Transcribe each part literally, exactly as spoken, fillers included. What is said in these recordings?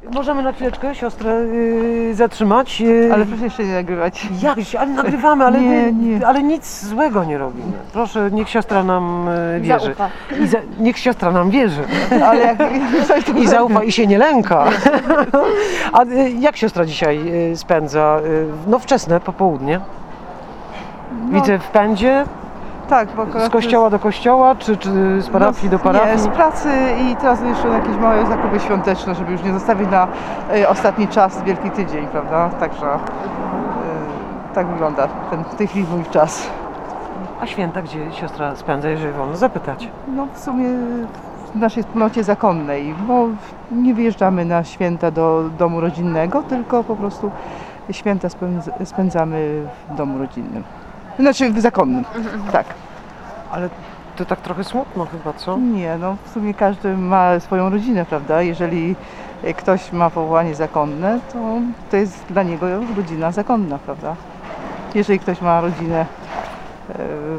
Możemy na chwileczkę siostrę yy, zatrzymać. Yy, Ale proszę jeszcze nie nagrywać. Jak? Ale nagrywamy, ale, Nie, nie. ale nic złego nie robimy. Proszę, niech siostra nam yy, wierzy. Zaufa. I za, niech siostra nam wierzy. Ale jak coś tu I zaufa i się nie lęka. A yy, jak siostra dzisiaj yy, spędza? Yy, no wczesne popołudnie. No, Widzę w pędzie, tak, bo z akurat kościoła do kościoła, czy, czy z parafii no, do parafii? Nie, z pracy i teraz jeszcze jakieś małe zakupy świąteczne, żeby już nie zostawić na y, ostatni czas, Wielki Tydzień, prawda? Także y, tak wygląda ten, w tej chwili mój czas. A święta gdzie siostra spędza, jeżeli wolno zapytać? No w sumie w naszej wspólnocie zakonnej, bo nie wyjeżdżamy na święta do domu rodzinnego, tylko po prostu święta spędz- spędzamy w domu rodzinnym. Znaczy w zakonnym, tak. Ale to tak trochę smutno chyba, co? Nie, no w sumie każdy ma swoją rodzinę, prawda? Jeżeli ktoś ma powołanie zakonne, to to jest dla niego rodzina zakonna, prawda? Jeżeli ktoś ma rodzinę, e,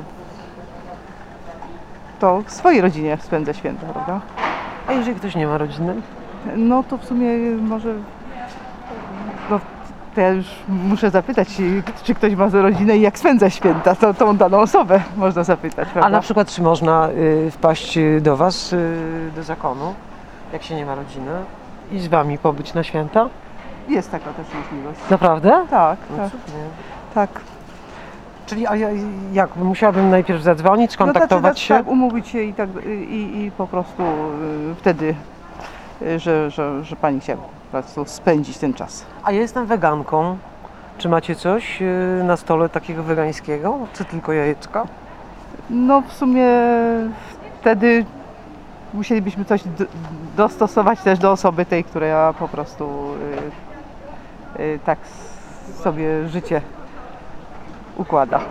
to w swojej rodzinie spędza święta, prawda? A jeżeli ktoś nie ma rodziny? No to w sumie może, no to ja już muszę zapytać, czy ktoś ma rodzinę i jak spędza święta, to tą daną osobę można zapytać, prawda? A na przykład czy można y, wpaść y, do was, y, do zakonu, jak się nie ma rodziny i z wami pobyć na święta? Jest taka też możliwość. Naprawdę? Tak, No tak, cudnie. tak. Czyli a ja, jak? Musiałabym najpierw zadzwonić, skontaktować no, tak, się? Tak, umówić się i, tak, i, i po prostu y, wtedy, y, że, że, że pani chciała po prostu spędzić ten czas. A ja jestem weganką. Czy macie coś y, na stole takiego wegańskiego, czy tylko jajeczka? No w sumie wtedy musielibyśmy coś d- dostosować też do osoby tej, która po prostu y, y, tak sobie życie układa.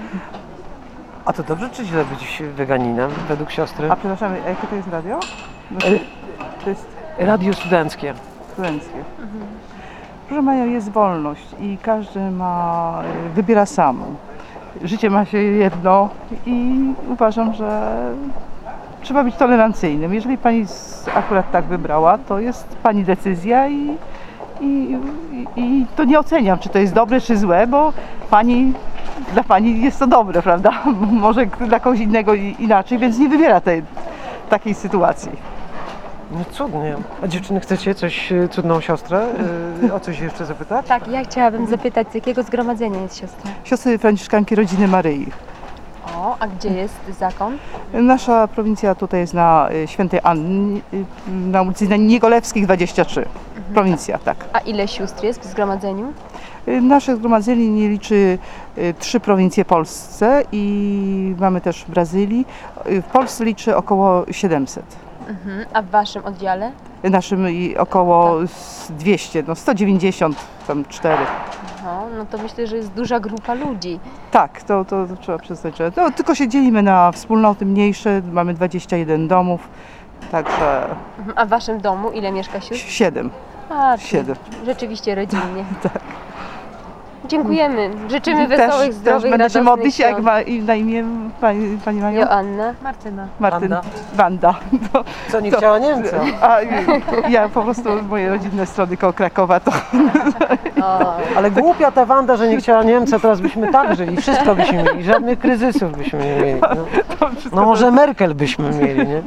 A to dobrze czy źle być weganinem według siostry? A przepraszam, a jakie to jest radio? No, E, to jest Radio studenckie. studenckie. Proszę Maja, jest wolność i każdy ma, wybiera sam. Życie ma się jedno i uważam, że trzeba być tolerancyjnym. Jeżeli pani z- akurat tak wybrała, to jest pani decyzja i, i, i, i to nie oceniam, czy to jest dobre, czy złe, bo pani, dla pani jest to dobre, prawda? Może dla kogoś innego i- inaczej, więc nie wybiera tej, takiej sytuacji. No cudnie. A dziewczyny, chcecie coś, y, cudną siostrę, y, o coś jeszcze zapytać? Tak, ja chciałabym zapytać, z jakiego zgromadzenia jest siostra? Siostry Franciszkanki Rodziny Maryi. O, a gdzie jest zakon? Nasza prowincja tutaj jest na y, Świętej Anny, y, na ulicy Niegolewskich dwadzieścia trzy. Prowincja, tak. A ile sióstr jest w zgromadzeniu? Y, Nasze zgromadzenie nie liczy y, trzy prowincje polsce i mamy też w Brazylii. Y, W Polsce liczy około siedemset. Mhm. A w waszym oddziale? W naszym i około z dwieście, no sto dziewięćdziesiąt, tam cztery. No, no to myślę, że jest duża grupa ludzi. Tak, to, to, to trzeba przyznać, że no, tylko się dzielimy na wspólnoty mniejsze, mamy dwadzieścia jeden domów, także Mhm. A w waszym domu ile mieszka sióstr? siedem. A, czyli Siedem. rzeczywiście rodzinnie. Tak. Dziękujemy. Życzymy wesołych, też, zdrowych, też będę się radosnych modlić, jak świąt. ma i na imię pani, pani Mają? Joanna. Martyna. Martyn. Wanda. Wanda. To, Co, nie to- chciała Niemca? A ja po prostu moje rodzinne strony koło Krakowa to O, Ale głupia ta Wanda, że nie chciała Niemca, teraz byśmy tak żyli, wszystko byśmy mieli, żadnych kryzysów byśmy nie mieli. No, to wszystko no może Merkel byśmy mieli, nie?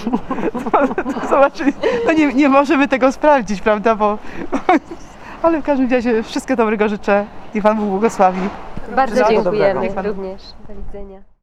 to zobaczyli. No nie, nie możemy tego sprawdzić, prawda, bo ale w każdym razie wszystkiego dobrego życzę. Niech Pan Bóg błogosławi. bardzo Wszystkiego dziękujemy dobrego. również. Do widzenia.